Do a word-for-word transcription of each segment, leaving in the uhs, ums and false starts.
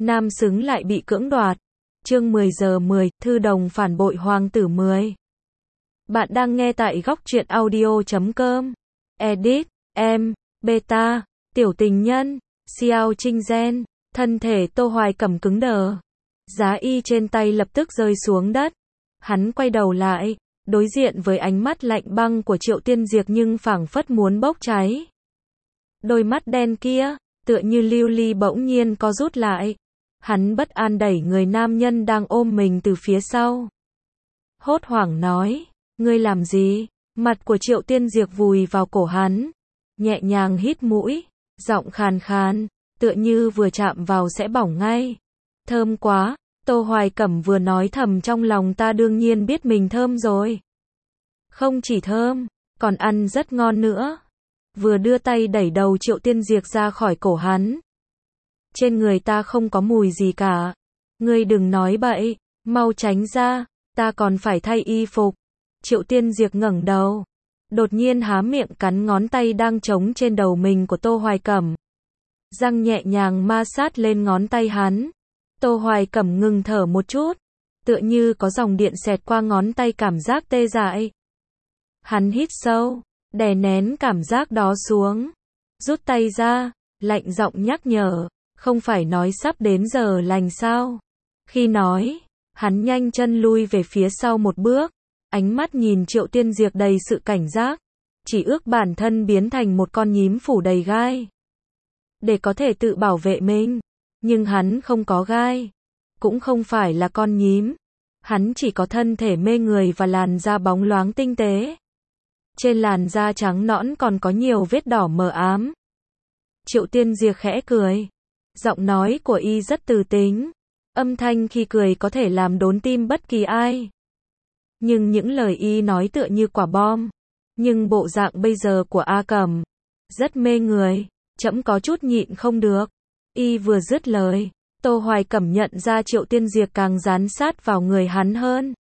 nam xứng lại bị cưỡng đoạt. Chương mười giờ mười, thư đồng phản bội hoàng tử mười. Bạn đang nghe tại góc truyện audio chấm com. Edit, em, beta, tiểu tình nhân, Xiao Trinh Gen, thân thể Tô Hoài Cẩm cứng đờ. Giá y trên tay lập tức rơi xuống đất. Hắn quay đầu lại, đối diện với ánh mắt lạnh băng của Triệu Tiên Diệp nhưng phảng phất muốn bốc cháy. Đôi mắt đen kia, tựa như lưu ly bỗng nhiên co rút lại. Hắn bất an đẩy người nam nhân đang ôm mình từ phía sau. Hốt hoảng nói, ngươi làm gì? Mặt của Triệu Tiên Diệp vùi vào cổ hắn, nhẹ nhàng hít mũi, giọng khàn khàn, tựa như vừa chạm vào sẽ bỏng ngay. Thơm quá, Tô Hoài Cẩm vừa nói thầm trong lòng, ta đương nhiên biết mình thơm rồi. Không chỉ thơm, còn ăn rất ngon nữa. Vừa đưa tay đẩy đầu Triệu Tiên Diệp ra khỏi cổ hắn. Trên người ta không có mùi gì cả. Ngươi đừng nói bậy, mau tránh ra, ta còn phải thay y phục. Triệu Tiên Diệp ngẩng đầu, đột nhiên há miệng cắn ngón tay đang trống trên đầu mình của Tô Hoài Cẩm. Răng nhẹ nhàng ma sát lên ngón tay hắn. Tô Hoài Cẩm ngừng thở một chút, tựa như có dòng điện xẹt qua ngón tay, cảm giác tê dại. Hắn hít sâu, đè nén cảm giác đó xuống, rút tay ra, lạnh giọng nhắc nhở, không phải nói sắp đến giờ lành sao? Khi nói, hắn nhanh chân lui về phía sau một bước, ánh mắt nhìn Triệu Tiên Diệp đầy sự cảnh giác, chỉ ước bản thân biến thành một con nhím phủ đầy gai, để có thể tự bảo vệ mình. Nhưng hắn không có gai, cũng không phải là con nhím, hắn chỉ có thân thể mê người và làn da bóng loáng tinh tế. Trên làn da trắng nõn còn có nhiều vết đỏ mờ ám. Triệu Tiên Diệp khẽ cười, giọng nói của y rất từ tính, âm thanh khi cười có thể làm đốn tim bất kỳ ai. Nhưng những lời y nói tựa như quả bom. Nhưng bộ dạng bây giờ của A Cẩm rất mê người, trẫm có chút nhịn không được. Y vừa dứt lời, Tô Hoài Cẩm nhận ra Triệu Tiên Diệp càng dán sát vào người hắn hơn.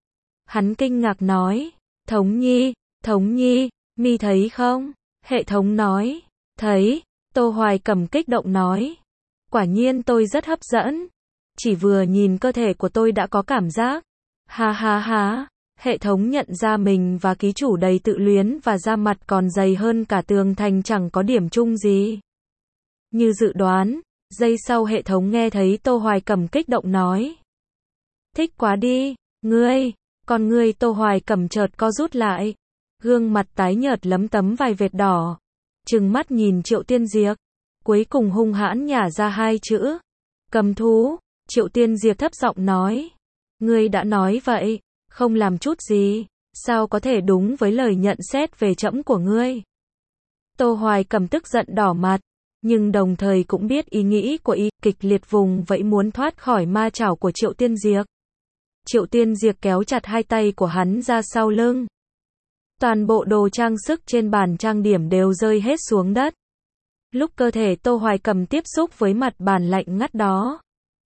Hắn kinh ngạc nói, Thống Nhi, Thống Nhi, mi thấy không? Hệ thống nói, thấy. Tô Hoài Cẩm kích động nói, quả nhiên tôi rất hấp dẫn. Chỉ vừa nhìn cơ thể của tôi đã có cảm giác. Ha ha ha, hệ thống nhận ra mình và ký chủ đầy tự luyến và da mặt còn dày hơn cả tường thành, chẳng có điểm chung gì. Như dự đoán, giây sau hệ thống nghe thấy Tô Hoài Cẩm kích động nói, thích quá đi, ngươi. Còn ngươi Tô Hoài Cẩm chợt co rút lại, gương mặt tái nhợt lấm tấm vài vệt đỏ, trừng mắt nhìn Triệu Tiên Diệp, cuối cùng hung hãn nhả ra hai chữ, cầm thú. Triệu Tiên Diệp thấp giọng nói, ngươi đã nói vậy, không làm chút gì, sao có thể đúng với lời nhận xét về trẫm của ngươi? Tô Hoài Cẩm tức giận đỏ mặt, nhưng đồng thời cũng biết ý nghĩ của y, kịch liệt vùng vẫy muốn thoát khỏi ma chảo của Triệu Tiên Diệp. Triệu Tiên Diệp kéo chặt hai tay của hắn ra sau lưng. Toàn bộ đồ trang sức trên bàn trang điểm đều rơi hết xuống đất. Lúc cơ thể Tô Hoài Cẩm tiếp xúc với mặt bàn lạnh ngắt đó,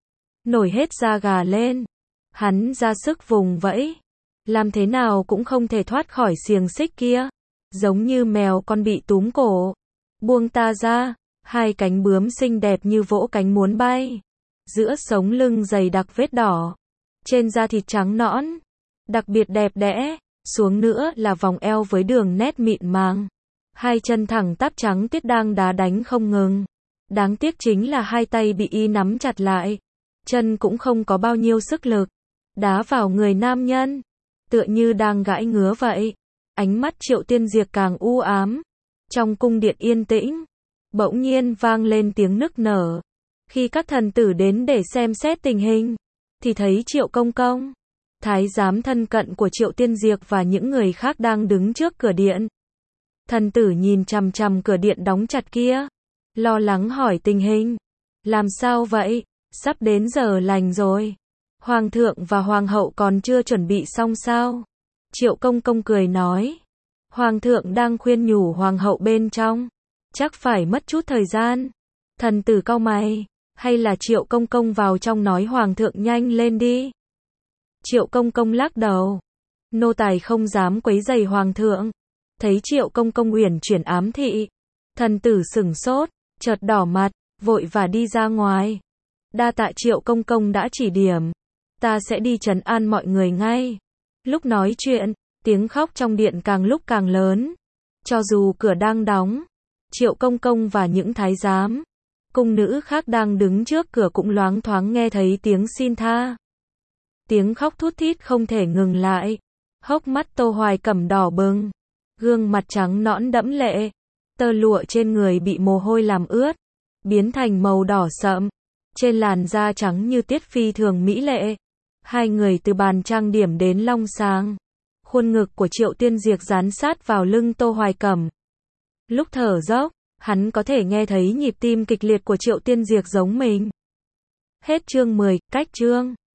nổi hết da gà lên. Hắn ra sức vùng vẫy, làm thế nào cũng không thể thoát khỏi xiềng xích kia, giống như mèo con bị túm cổ. Buông ta ra. Hai cánh bướm xinh đẹp như vỗ cánh muốn bay. Giữa sống lưng dày đặc vết đỏ, trên da thịt trắng nõn, đặc biệt đẹp đẽ. Xuống nữa là vòng eo với đường nét mịn màng. Hai chân thẳng tắp trắng tiết đang đá đánh không ngừng. Đáng tiếc chính là hai tay bị y nắm chặt lại. Chân cũng không có bao nhiêu sức lực. Đá vào người nam nhân, tựa như đang gãi ngứa vậy. Ánh mắt Triệu Tiên Diệp càng u ám. Trong cung điện yên tĩnh, bỗng nhiên vang lên tiếng nức nở. Khi các thần tử đến để xem xét tình hình, thì thấy Triệu Công Công, thái giám thân cận của Triệu Tiên Diệp và những người khác đang đứng trước cửa điện. Thần tử nhìn chằm chằm cửa điện đóng chặt kia, lo lắng hỏi tình hình. Làm sao vậy? Sắp đến giờ lành rồi. Hoàng thượng và hoàng hậu còn chưa chuẩn bị xong sao? Triệu Công Công cười nói, hoàng thượng đang khuyên nhủ hoàng hậu bên trong, chắc phải mất chút thời gian. Thần tử cau mày, hay là Triệu Công Công vào trong nói hoàng thượng nhanh lên đi. Triệu Công Công lắc đầu, nô tài không dám quấy rầy hoàng thượng. Thấy Triệu Công Công uyển chuyển ám thị, thần tử sửng sốt, chợt đỏ mặt, vội và đi ra ngoài. Đa tạ Triệu công công đã chỉ điểm. Ta sẽ đi trấn an mọi người ngay. Lúc nói chuyện, tiếng khóc trong điện càng lúc càng lớn. Cho dù cửa đang đóng, Triệu công công và những thái giám, cung nữ khác đang đứng trước cửa cũng loáng thoáng nghe thấy tiếng xin tha. Tiếng khóc thút thít không thể ngừng lại. Hốc mắt Tô Hoài Cẩm đỏ bừng, gương mặt trắng nõn đẫm lệ, tơ lụa trên người bị mồ hôi làm ướt, biến thành màu đỏ sậm, trên làn da trắng như tiết phi thường mỹ lệ. Hai người từ bàn trang điểm đến long sáng, khuôn ngực của Triệu Tiên Diệp dán sát vào lưng Tô Hoài Cẩm. Lúc thở dốc, hắn có thể nghe thấy nhịp tim kịch liệt của Triệu Tiên Diệp giống mình. Hết chương mười, cách chương.